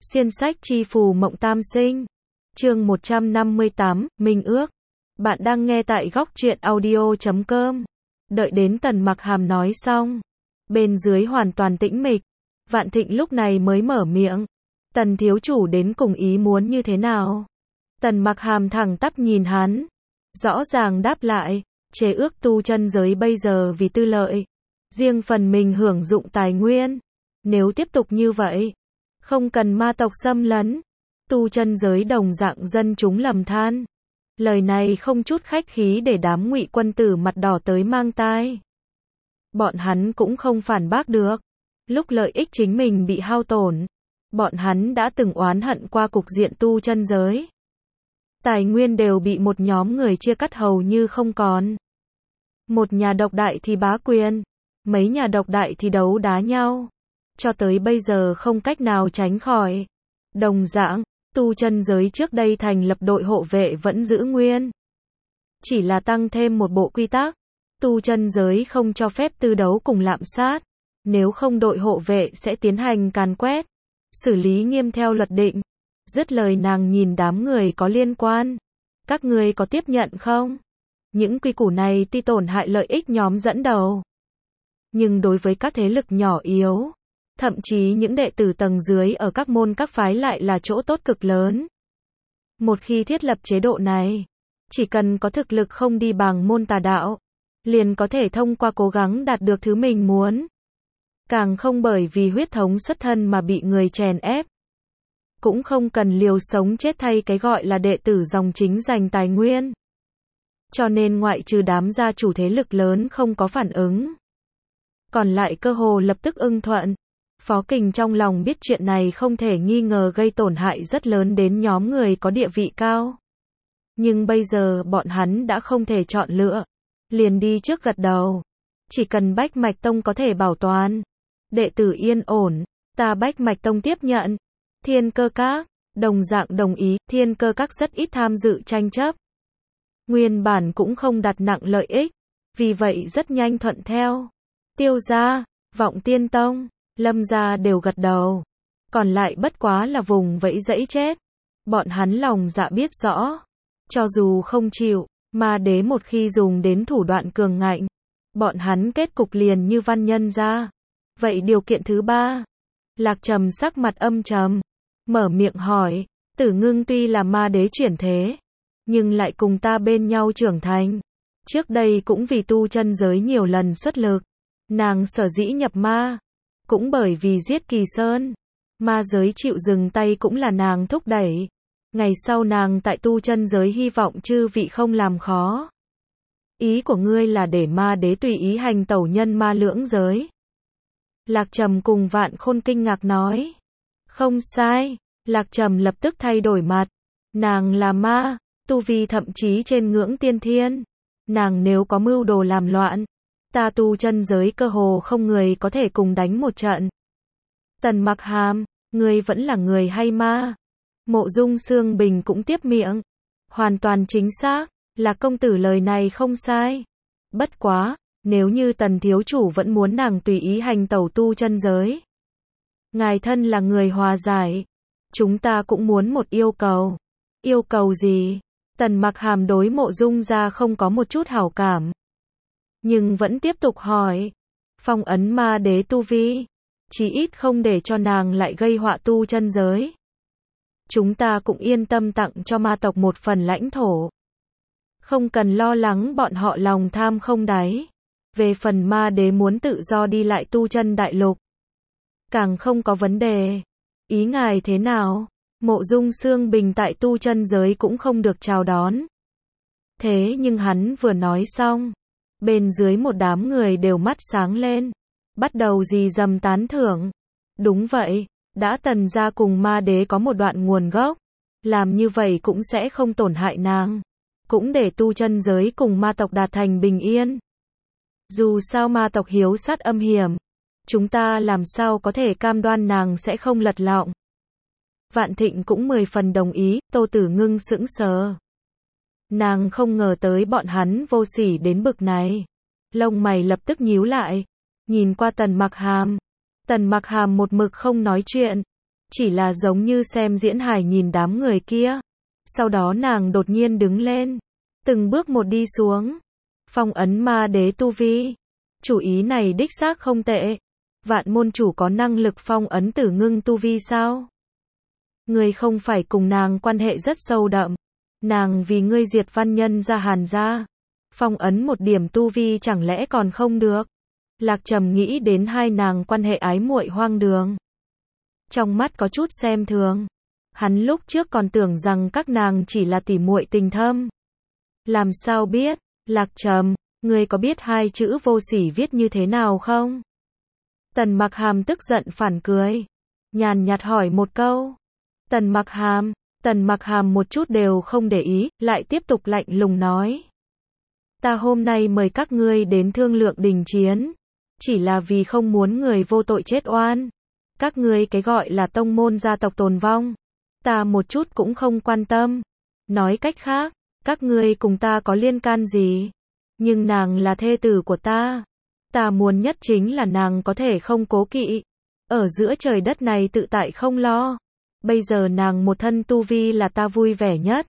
Xuyên sách chi phù mộng tam sinh. Chương 158, Minh ước. Bạn đang nghe tại góc truyện audio.com. Đợi đến Tần Mặc Hàm nói xong, bên dưới hoàn toàn tĩnh mịch. Vạn Thịnh lúc này mới mở miệng. Tần thiếu chủ đến cùng ý muốn như thế nào? Tần Mặc Hàm thẳng tắp nhìn hắn, rõ ràng đáp lại, chế ước tu chân giới bây giờ vì tư lợi, riêng phần mình hưởng dụng tài nguyên. Nếu tiếp tục như vậy, không cần ma tộc xâm lấn, tu chân giới đồng dạng dân chúng lầm than. Lời này không chút khách khí để đám Ngụy quân tử mặt đỏ tới mang tai. Bọn hắn cũng không phản bác được. Lúc lợi ích chính mình bị hao tổn, bọn hắn đã từng oán hận qua cục diện tu chân giới. Tài nguyên đều bị một nhóm người chia cắt hầu như không còn. Một nhà độc đại thì bá quyền, mấy nhà độc đại thì đấu đá nhau. Cho tới bây giờ không cách nào tránh khỏi. Đồng dạng, tu chân giới trước đây thành lập đội hộ vệ vẫn giữ nguyên. Chỉ là tăng thêm một bộ quy tắc. Tu chân giới không cho phép tư đấu cùng lạm sát. Nếu không đội hộ vệ sẽ tiến hành càn quét, xử lý nghiêm theo luật định. Dứt lời nàng nhìn đám người có liên quan. Các ngươi có tiếp nhận không? Những quy củ này tuy tổn hại lợi ích nhóm dẫn đầu, nhưng đối với các thế lực nhỏ yếu, thậm chí những đệ tử tầng dưới ở các môn các phái lại là chỗ tốt cực lớn. Một khi thiết lập chế độ này, chỉ cần có thực lực không đi bằng môn tà đạo, liền có thể thông qua cố gắng đạt được thứ mình muốn. Càng không bởi vì huyết thống xuất thân mà bị người chèn ép. Cũng không cần liều sống chết thay cái gọi là đệ tử dòng chính giành tài nguyên. Cho nên ngoại trừ đám gia chủ thế lực lớn không có phản ứng, còn lại cơ hồ lập tức ưng thuận. Phó Kình trong lòng biết chuyện này không thể nghi ngờ gây tổn hại rất lớn đến nhóm người có địa vị cao. Nhưng bây giờ bọn hắn đã không thể chọn lựa, liền đi trước gật đầu. Chỉ cần Bách Mạch Tông có thể bảo toàn đệ tử yên ổn, ta Bách Mạch Tông tiếp nhận. Thiên Cơ Các đồng dạng đồng ý. Thiên Cơ Các rất ít tham dự tranh chấp, nguyên bản cũng không đặt nặng lợi ích, vì vậy rất nhanh thuận theo. Tiêu gia, Vọng Tiên Tông, Lâm gia đều gật đầu. Còn lại bất quá là vùng vẫy dẫy chết. Bọn hắn lòng dạ biết rõ, cho dù không chịu, ma đế một khi dùng đến thủ đoạn cường ngạnh, bọn hắn kết cục liền như Văn Nhân gia. Vậy điều kiện thứ ba? Lạc Trầm sắc mặt âm trầm, mở miệng hỏi. Tử Ngưng tuy là ma đế chuyển thế, nhưng lại cùng ta bên nhau trưởng thành. Trước đây cũng vì tu chân giới nhiều lần xuất lực. Nàng sở dĩ nhập ma, cũng bởi vì giết Kỳ Sơn. Ma giới chịu dừng tay cũng là nàng thúc đẩy. Ngày sau nàng tại tu chân giới hy vọng chư vị không làm khó. Ý của ngươi là để ma đế tùy ý hành tẩu nhân ma lưỡng giới? Lạc Trầm cùng Vạn Khôn kinh ngạc nói. Không sai. Lạc Trầm lập tức thay đổi mặt. Nàng là ma, tu vi thậm chí trên ngưỡng tiên thiên. Nàng nếu có mưu đồ làm loạn, ta tu chân giới cơ hồ không người có thể cùng đánh một trận. Tần Mặc Hàm, ngươi vẫn là người hay ma? Mộ Dung Sương Bình cũng tiếp miệng. Hoàn toàn chính xác, là công tử lời này không sai. Bất quá, nếu như Tần thiếu chủ vẫn muốn nàng tùy ý hành tẩu tu chân giới, ngài thân là người hòa giải, chúng ta cũng muốn một yêu cầu. Yêu cầu gì? Tần Mặc Hàm đối Mộ Dung gia không có một chút hảo cảm, nhưng vẫn tiếp tục hỏi. Phong ấn ma đế tu vi, chí ít không để cho nàng lại gây họa tu chân giới. Chúng ta cũng yên tâm tặng cho ma tộc một phần lãnh thổ. Không cần lo lắng bọn họ lòng tham không đáy. Về phần ma đế muốn tự do đi lại tu chân đại lục, càng không có vấn đề. Ý ngài thế nào? Mộ Dung Sương Bình tại tu chân giới cũng không được chào đón. Thế nhưng hắn vừa nói xong, bên dưới một đám người đều mắt sáng lên, bắt đầu rì rầm tán thưởng. Đúng vậy, đã Tần gia cùng ma đế có một đoạn nguồn gốc, làm như vậy cũng sẽ không tổn hại nàng, cũng để tu chân giới cùng ma tộc đạt thành bình yên. Dù sao ma tộc hiếu sát âm hiểm, chúng ta làm sao có thể cam đoan nàng sẽ không lật lọng. Vạn Thịnh cũng 10 phần đồng ý. Tô Tử Ngưng sững sờ. Nàng không ngờ tới bọn hắn vô sỉ đến bực này. Lông mày lập tức nhíu lại, nhìn qua Tần Mặc Hàm. Tần Mặc Hàm một mực không nói chuyện, chỉ là giống như xem diễn hài nhìn đám người kia. Sau đó nàng đột nhiên đứng lên, từng bước một đi xuống. Phong ấn ma đế tu vi. Chủ ý này đích xác không tệ. Vạn môn chủ có năng lực phong ấn Tử Ngưng tu vi sao? Ngươi không phải cùng nàng quan hệ rất sâu đậm. Nàng vì ngươi diệt văn nhân ra Hàn gia. Phong ấn một điểm tu vi chẳng lẽ còn không được? Lạc Trầm nghĩ đến hai nàng quan hệ ái muội hoang đường. Trong mắt có chút xem thường. Hắn lúc trước còn tưởng rằng các nàng chỉ là tỉ muội tình thâm. Làm sao biết? Lạc Trầm, ngươi có biết hai chữ vô sỉ viết như thế nào không? Tần Mặc Hàm tức giận phản cười. Nhàn nhạt hỏi một câu. Tần Mặc Hàm một chút đều không để ý, lại tiếp tục lạnh lùng nói. Ta hôm nay mời các ngươi đến thương lượng đình chiến. Chỉ là vì không muốn người vô tội chết oan. Các ngươi cái gọi là tông môn gia tộc tồn vong. Ta một chút cũng không quan tâm. Nói cách khác, các ngươi cùng ta có liên can gì? Nhưng nàng là thê tử của ta. Ta muốn nhất chính là nàng có thể không cố kỵ. Ở giữa trời đất này tự tại không lo. Bây giờ nàng một thân tu vi là ta vui vẻ nhất.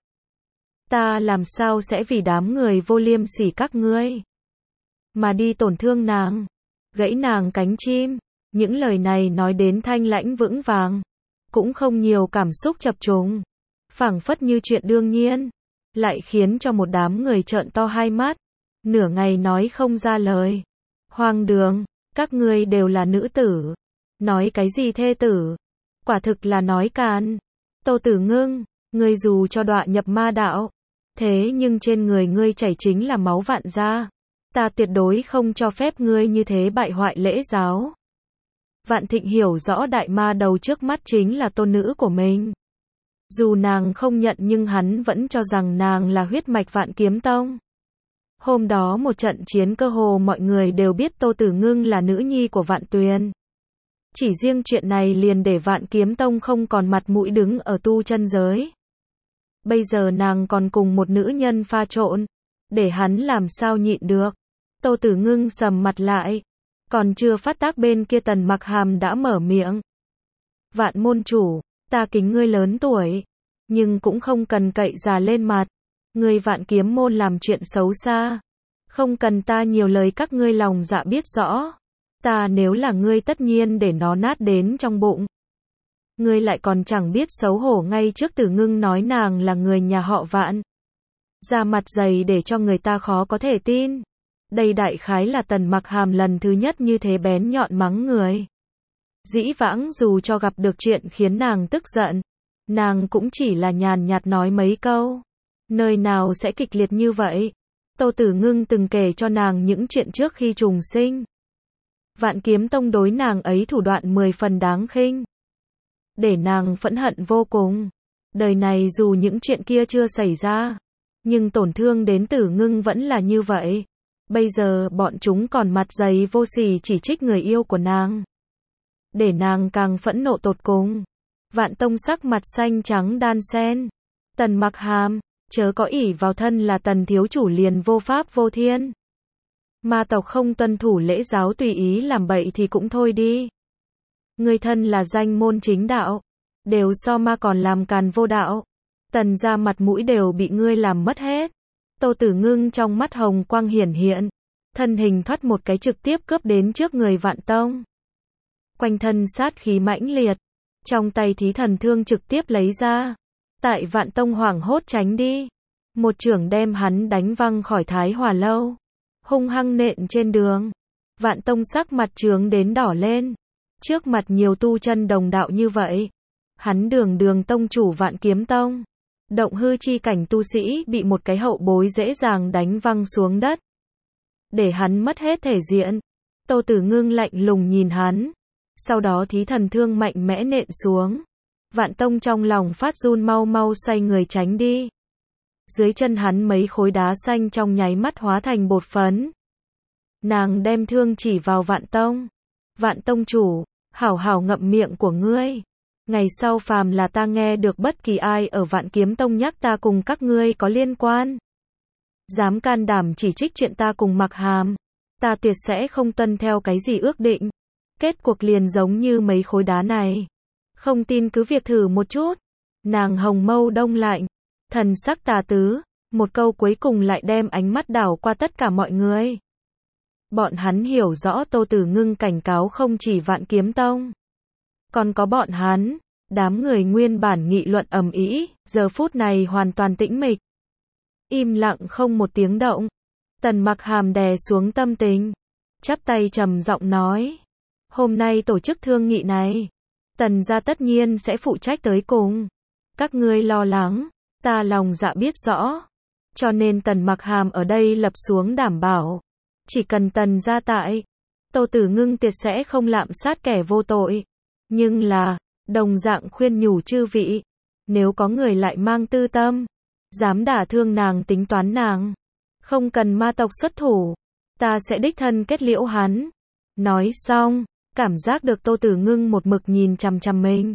Ta làm sao sẽ vì đám người vô liêm sỉ các ngươi mà đi tổn thương nàng, gãy nàng cánh chim. Những lời này nói đến thanh lãnh vững vàng, cũng không nhiều cảm xúc chập trùng, phảng phất như chuyện đương nhiên, lại khiến cho một đám người trợn to hai mắt, nửa ngày nói không ra lời. Hoang đường, các ngươi đều là nữ tử, nói cái gì thê tử, quả thực là nói càn. Tô Tử Ngưng, ngươi dù cho đọa nhập ma đạo, thế nhưng trên người ngươi chảy chính là máu vạn gia. Ta tuyệt đối không cho phép ngươi như thế bại hoại lễ giáo. Vạn Thịnh hiểu rõ đại ma đầu trước mắt chính là tôn nữ của mình. Dù nàng không nhận nhưng hắn vẫn cho rằng nàng là huyết mạch Vạn Kiếm Tông. Hôm đó một trận chiến cơ hồ mọi người đều biết Tô Tử Ngưng là nữ nhi của Vạn Tuyền. Chỉ riêng chuyện này liền để Vạn Kiếm Tông không còn mặt mũi đứng ở tu chân giới. Bây giờ nàng còn cùng một nữ nhân pha trộn, để hắn làm sao nhịn được. Tô Tử Ngưng sầm mặt lại, còn chưa phát tác bên kia Tần Mặc Hàm đã mở miệng. Vạn môn chủ, ta kính ngươi lớn tuổi, nhưng cũng không cần cậy già lên mặt. Ngươi Vạn Kiếm môn làm chuyện xấu xa, không cần ta nhiều lời, các ngươi lòng dạ biết rõ. Ta nếu là ngươi tất nhiên để nó nát đến trong bụng. Ngươi lại còn chẳng biết xấu hổ, ngay trước Tử Ngưng nói nàng là người nhà họ Vạn. Ra mặt dày để cho người ta khó có thể tin. Đây đại khái là Tần Mặc Hàm lần thứ nhất như thế bén nhọn mắng người. Dĩ vãng dù cho gặp được chuyện khiến nàng tức giận, nàng cũng chỉ là nhàn nhạt nói mấy câu. Nơi nào sẽ kịch liệt như vậy? Tô Tử Ngưng từng kể cho nàng những chuyện trước khi trùng sinh. Vạn Kiếm Tông đối nàng ấy thủ đoạn 10 phần đáng khinh, để nàng phẫn hận vô cùng. Đời này dù những chuyện kia chưa xảy ra, nhưng tổn thương đến Tử Ngưng vẫn là như vậy. Bây giờ bọn chúng còn mặt dày vô sỉ chỉ trích người yêu của nàng, để nàng càng phẫn nộ tột cùng. Vạn Tông sắc mặt xanh trắng đan xen. Tần Mặc Hàm, chớ có ỷ vào thân là Tần thiếu chủ liền vô pháp vô thiên. Ma tộc không tuân thủ lễ giáo tùy ý làm bậy thì cũng thôi đi. Ngươi thân là danh môn chính đạo, đều so ma còn làm càn vô đạo. Tần gia mặt mũi đều bị ngươi làm mất hết. Tô Tử Ngưng trong mắt hồng quang hiển hiện, thân hình thoát một cái trực tiếp cướp đến trước người Vạn Tông. Quanh thân sát khí mãnh liệt, trong tay Thí Thần Thương trực tiếp lấy ra. Tại Vạn Tông hoảng hốt tránh đi, một chưởng đem hắn đánh văng khỏi Thái Hòa lâu, hung hăng nện trên đường. Vạn Tông sắc mặt trướng đến đỏ lên, trước mặt nhiều tu chân đồng đạo như vậy, hắn đường tông chủ Vạn Kiếm Tông, động hư chi cảnh tu sĩ bị một cái hậu bối dễ dàng đánh văng xuống đất, để hắn mất hết thể diện. Tô Tử Ngưng lạnh lùng nhìn hắn, sau đó Thí Thần Thương mạnh mẽ nện xuống. Vạn Tông trong lòng phát run, mau mau xoay người tránh đi. Dưới chân hắn mấy khối đá xanh trong nháy mắt hóa thành bột phấn. Nàng đem thương chỉ vào Vạn Tông. Vạn Tông chủ, hảo hảo ngậm miệng của ngươi. Ngày sau phàm là ta nghe được bất kỳ ai ở Vạn Kiếm Tông nhắc ta cùng các ngươi có liên quan, dám can đảm chỉ trích chuyện ta cùng Mặc Hàm, ta tuyệt sẽ không tuân theo cái gì ước định. Kết cuộc liền giống như mấy khối đá này. Không tin cứ việc thử một chút. Nàng hồng mâu đông lạnh, thần sắc tà tứ, một câu cuối cùng lại đem ánh mắt đảo qua tất cả mọi người. Bọn hắn hiểu rõ Tô Tử Ngưng cảnh cáo không chỉ Vạn Kiếm Tông, còn có bọn hắn. Đám người nguyên bản nghị luận ầm ĩ, giờ phút này hoàn toàn tĩnh mịch. Im lặng không một tiếng động. Tần Mặc Hàm đè xuống tâm tình, chắp tay trầm giọng nói: "Hôm nay tổ chức thương nghị này, Tần gia tất nhiên sẽ phụ trách tới cùng. Các ngươi lo lắng, ta lòng dạ biết rõ. Cho nên Tần Mặc Hàm ở đây lập xuống đảm bảo, chỉ cần Tần gia tại, Tô Tử Ngưng tuyệt sẽ không lạm sát kẻ vô tội. Nhưng là, đồng dạng khuyên nhủ chư vị, nếu có người lại mang tư tâm, dám đả thương nàng tính toán nàng, không cần ma tộc xuất thủ, ta sẽ đích thân kết liễu hắn." Nói xong, cảm giác được Tô Tử Ngưng một mực nhìn chằm chằm mình.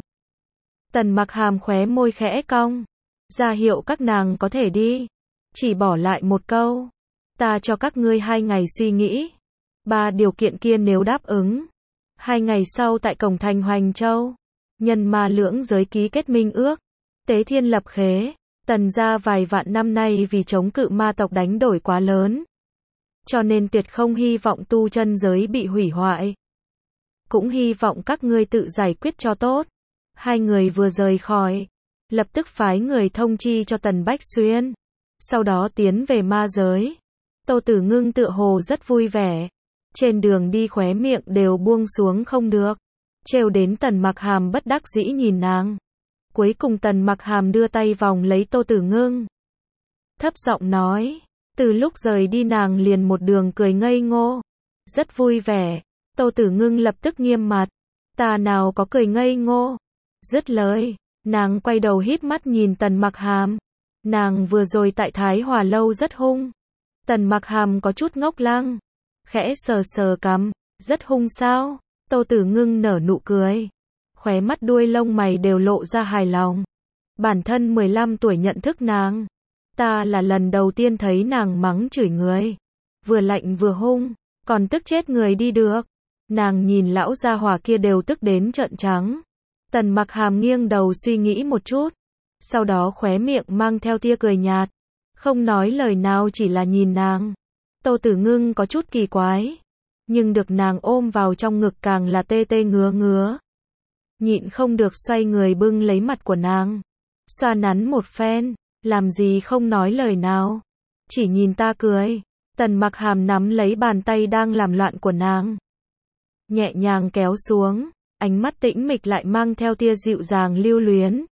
Tần Mặc Hàm khóe môi khẽ cong, ra hiệu các nàng có thể đi, chỉ bỏ lại một câu: "Ta cho các ngươi 2 ngày suy nghĩ. 3 điều kiện kia nếu đáp ứng, 2 ngày sau tại cổng thành Hoành Châu, nhân ma lưỡng giới ký kết minh ước, tế thiên lập khế. Tần gia vài vạn năm nay vì chống cự ma tộc đánh đổi quá lớn, cho nên tuyệt không hy vọng tu chân giới bị hủy hoại. Cũng hy vọng các ngươi tự giải quyết cho tốt." 2 người vừa rời khỏi, lập tức phái người thông chi cho Tần Bách Xuyên, sau đó tiến về ma giới. Tô Tử Ngưng tựa hồ rất vui vẻ, trên đường đi khóe miệng đều buông xuống không được, trêu đến Tần Mặc Hàm bất đắc dĩ nhìn nàng. Cuối cùng Tần Mặc Hàm đưa tay vòng lấy Tô Tử Ngưng, thấp giọng nói, từ lúc rời đi nàng liền một đường cười ngây ngô, rất vui vẻ. Tô Tử Ngưng lập tức nghiêm mặt, ta nào có cười ngây ngô. Dứt lời, nàng quay đầu híp mắt nhìn Tần Mặc Hàm. Nàng vừa rồi tại Thái Hòa lâu rất hung. Tần Mặc Hàm có chút ngốc lăng, khẽ sờ sờ cằm, rất hung sao? Tô Tử Ngưng nở nụ cười, khóe mắt đuôi lông mày đều lộ ra hài lòng. Bản thân 15 tuổi nhận thức nàng, ta là lần đầu tiên thấy nàng mắng chửi người, vừa lạnh vừa hung, còn tức chết người đi được. Nàng nhìn lão gia hỏa kia đều tức đến trợn trắng. Tần Mặc Hàm nghiêng đầu suy nghĩ một chút, sau đó khóe miệng mang theo tia cười nhạt, không nói lời nào chỉ là nhìn nàng. Tô Tử Ngưng có chút kỳ quái, nhưng được nàng ôm vào trong ngực càng là tê tê ngứa ngứa. Nhịn không được xoay người bưng lấy mặt của nàng, xoa nắn một phen, làm gì không nói lời nào, chỉ nhìn ta cười. Tần Mặc Hàm nắm lấy bàn tay đang làm loạn của nàng, nhẹ nhàng kéo xuống, ánh mắt tĩnh mịch lại mang theo tia dịu dàng lưu luyến.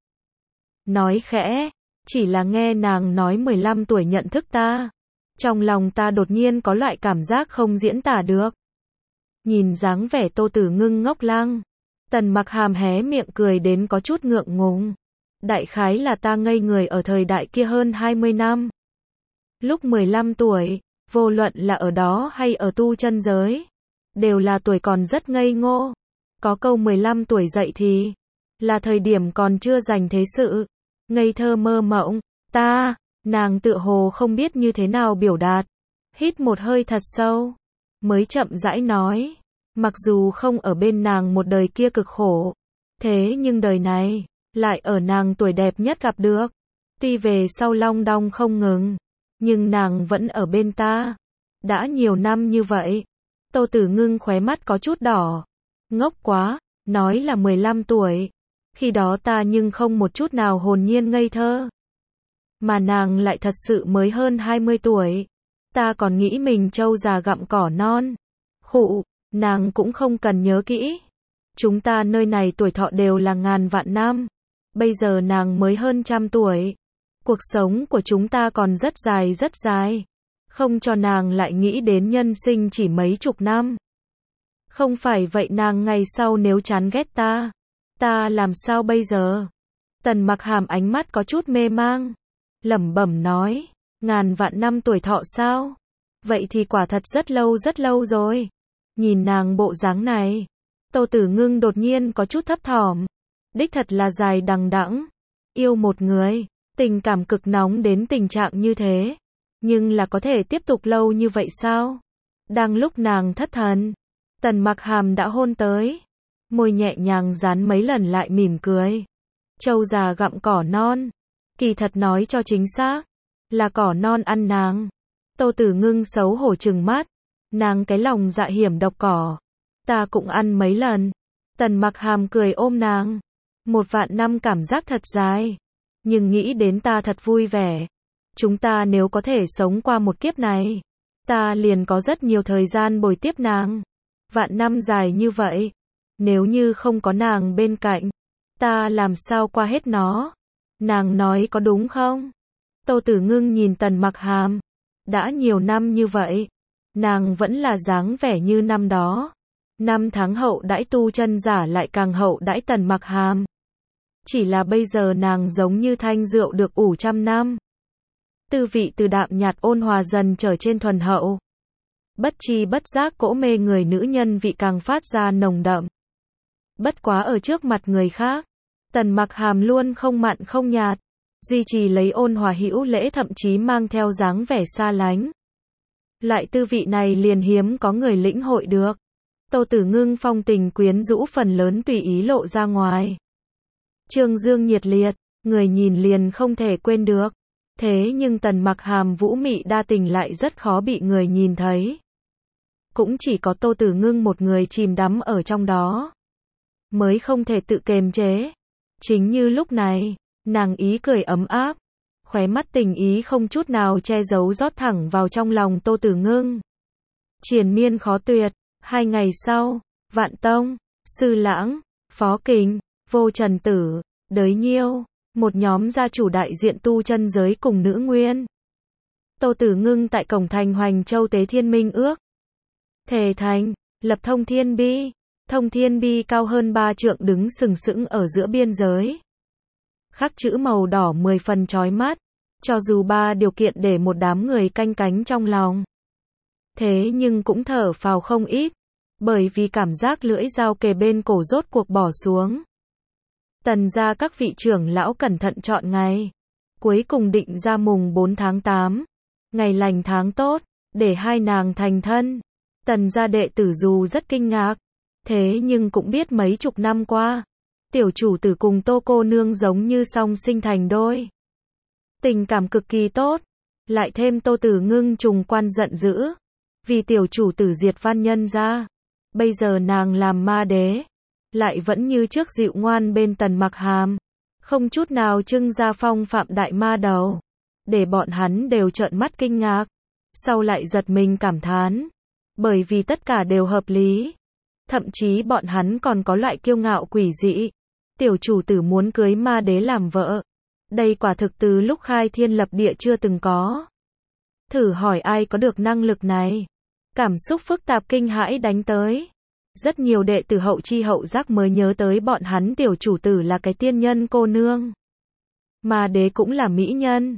Nói khẽ, chỉ là nghe nàng nói 15 tuổi nhận thức ta, trong lòng ta đột nhiên có loại cảm giác không diễn tả được. Nhìn dáng vẻ Tô Tử Ngưng ngốc lăng, Tần Mặc Hàm hé miệng cười đến có chút ngượng ngùng. Đại khái là ta ngây người ở thời đại kia hơn 20 năm. Lúc 15 tuổi, vô luận là ở đó hay ở tu chân giới, đều là tuổi còn rất ngây ngô. Có câu 15 tuổi dậy thì là thời điểm còn chưa dành thế sự, ngây thơ mơ mộng. Nàng tựa hồ không biết như thế nào biểu đạt, hít một hơi thật sâu, mới chậm rãi nói, mặc dù không ở bên nàng một đời kia cực khổ, thế nhưng đời này lại ở nàng tuổi đẹp nhất gặp được. Tuy về sau long đong không ngừng, nhưng nàng vẫn ở bên ta. Đã nhiều năm như vậy. Tô Tử Ngưng khóe mắt có chút đỏ. Ngốc quá, nói là 15 tuổi. Khi đó ta nhưng không một chút nào hồn nhiên ngây thơ. Mà nàng lại thật sự mới hơn 20 tuổi. Ta còn nghĩ mình trâu già gặm cỏ non. Khụ, nàng cũng không cần nhớ kỹ. Chúng ta nơi này tuổi thọ đều là ngàn vạn năm. Bây giờ nàng mới hơn 100 tuổi. Cuộc sống của chúng ta còn rất dài. Không cho nàng lại nghĩ đến nhân sinh chỉ mấy chục năm. Không phải vậy nàng ngày sau nếu chán ghét ta làm sao bây giờ? Tần Mặc Hàm ánh mắt có chút mê mang, lẩm bẩm nói, ngàn vạn năm tuổi thọ sao? Vậy thì quả thật rất lâu rồi. Nhìn nàng bộ dáng này, Tô Tử Ngưng đột nhiên có chút thấp thỏm. Đích thật là dài đằng đẵng. Yêu một người, tình cảm cực nóng đến tình trạng như thế, nhưng là có thể tiếp tục lâu như vậy sao? Đang lúc nàng thất thần, Tần Mặc Hàm đã hôn tới. môi nhẹ nhàng dán mấy lần lại mỉm cười. Trâu già gặm cỏ non. Kỳ thật nói cho chính xác, là cỏ non ăn nàng. Tô Tử Ngưng xấu hổ trừng mắt. Nàng cái lòng dạ hiểm độc cỏ. Ta cũng ăn mấy lần. Tần Mặc Hàm cười ôm nàng. 1.000 năm cảm giác thật dài. Nhưng nghĩ đến ta thật vui vẻ. Chúng ta nếu có thể sống qua một kiếp này, ta liền có rất nhiều thời gian bồi tiếp nàng. 1.000 năm dài như vậy. Nếu như không có nàng bên cạnh, ta làm sao qua hết nó? Nàng nói có đúng không? Tô Tử Ngưng nhìn Tần Mặc Hàm. Đã nhiều năm như vậy, nàng vẫn là dáng vẻ như năm đó. 5 tháng hậu đãi tu chân giả lại càng hậu đãi Tần Mặc Hàm. Chỉ là bây giờ nàng giống như thanh rượu được ủ 100 năm. Tư vị từ đạm nhạt ôn hòa dần trở trên thuần hậu. Bất chi bất giác cỗ mê người nữ nhân vị càng phát ra nồng đậm. Bất quá ở trước mặt người khác, Tần Mặc Hàm luôn không mặn không nhạt, duy trì lấy ôn hòa hữu lễ, thậm chí mang theo dáng vẻ xa lánh. Loại tư vị này liền hiếm có người lĩnh hội được. Tô Tử Ngưng phong tình quyến rũ phần lớn tùy ý lộ ra ngoài. Trương dương nhiệt liệt, người nhìn liền không thể quên được. Thế nhưng Tần Mặc Hàm vũ mị đa tình lại rất khó bị người nhìn thấy. Cũng chỉ có Tô Tử Ngưng một người chìm đắm ở trong đó, mới không thể tự kiềm chế. Chính như lúc này, nàng ý cười ấm áp, khóe mắt tình ý không chút nào che giấu rót thẳng vào trong lòng Tô Tử Ngưng. Triền miên khó tuyệt. 2 ngày sau, Vạn Tông, Sư Lãng, Phó Kình, Vô Trần Tử, Đới Nhiêu, một nhóm gia chủ đại diện tu chân giới cùng nữ nguyên. Tô Tử Ngưng tại cổng thành Hoành Châu tế thiên minh ước. Thề thành, lập thông thiên bi. Thông thiên bi cao hơn 3 trượng đứng sừng sững ở giữa biên giới. Khắc chữ màu đỏ 10 phần chói mắt. Cho dù 3 điều kiện để một đám người canh cánh trong lòng. Thế nhưng cũng thở phào không ít. Bởi vì cảm giác lưỡi dao kề bên cổ rốt cuộc bỏ xuống. Tần gia các vị trưởng lão cẩn thận chọn ngày. Cuối cùng định ra mùng 4 tháng 8. Ngày lành tháng tốt, để hai nàng thành thân. Tần gia đệ tử dù rất kinh ngạc. Thế nhưng cũng biết mấy chục năm qua, tiểu chủ tử cùng Tô cô nương giống như song sinh thành đôi. Tình cảm cực kỳ tốt. Lại thêm Tô Tử Ngưng trùng quan giận dữ. Vì tiểu chủ tử diệt Văn Nhân gia. Bây giờ nàng làm ma đế. Lại vẫn như trước dịu ngoan bên Tần Mặc Hàm. Không chút nào trưng ra phong phạm đại ma đầu. Để bọn hắn đều trợn mắt kinh ngạc. Sau lại giật mình cảm thán. Bởi vì tất cả đều hợp lý. Thậm chí bọn hắn còn có loại kiêu ngạo quỷ dị. Tiểu chủ tử muốn cưới ma đế làm vợ. Đây quả thực từ lúc khai thiên lập địa chưa từng có. Thử hỏi ai có được năng lực này. Cảm xúc phức tạp kinh hãi đánh tới. Rất nhiều đệ tử hậu chi hậu giác mới nhớ tới bọn hắn tiểu chủ tử là cái tiên nhân cô nương. Ma đế cũng là mỹ nhân.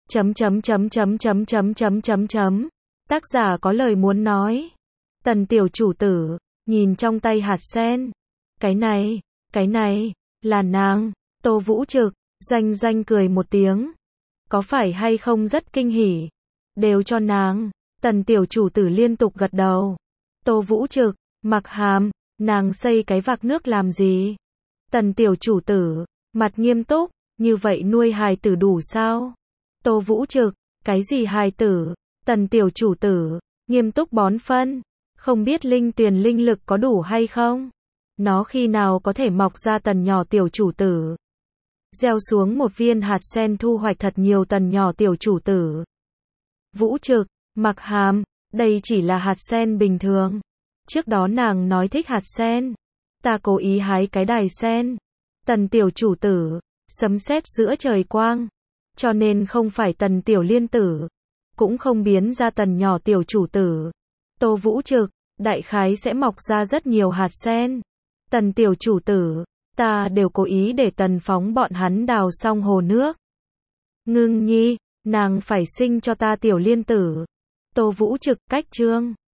Tác giả có lời muốn nói. Tần tiểu chủ tử nhìn trong tay hạt sen. Cái này, là nàng. Tô Vũ Trực, doanh cười một tiếng. Có phải hay không rất kinh hỉ? Đều cho nàng. Tần tiểu chủ tử liên tục gật đầu. Tô Vũ Trực, Mặc Hàm, nàng xây cái vạc nước làm gì? Tần tiểu chủ tử, mặt nghiêm túc, như vậy nuôi hài tử đủ sao? Tô Vũ Trực, cái gì hài tử? Tần tiểu chủ tử, nghiêm túc bón phân. Không biết linh tuyền linh lực có đủ hay không? Nó khi nào có thể mọc ra tần nhỏ tiểu chủ tử? Gieo xuống một viên hạt sen thu hoạch thật nhiều tần nhỏ tiểu chủ tử. Vũ Trực, Mặc Hàm, đây chỉ là hạt sen bình thường. Trước đó nàng nói thích hạt sen. Ta cố ý hái cái đài sen. Tần tiểu chủ tử, sấm sét giữa trời quang. Cho nên không phải tần tiểu liên tử. Cũng không biến ra tần nhỏ tiểu chủ tử. Tô Vũ Trực, đại khái sẽ mọc ra rất nhiều hạt sen. Tần tiểu chủ tử, ta đều cố ý để tần phóng bọn hắn đào xong hồ nước. Ngưng nhi, nàng phải sinh cho ta tiểu liên tử. Tô Vũ Trực, cách chương.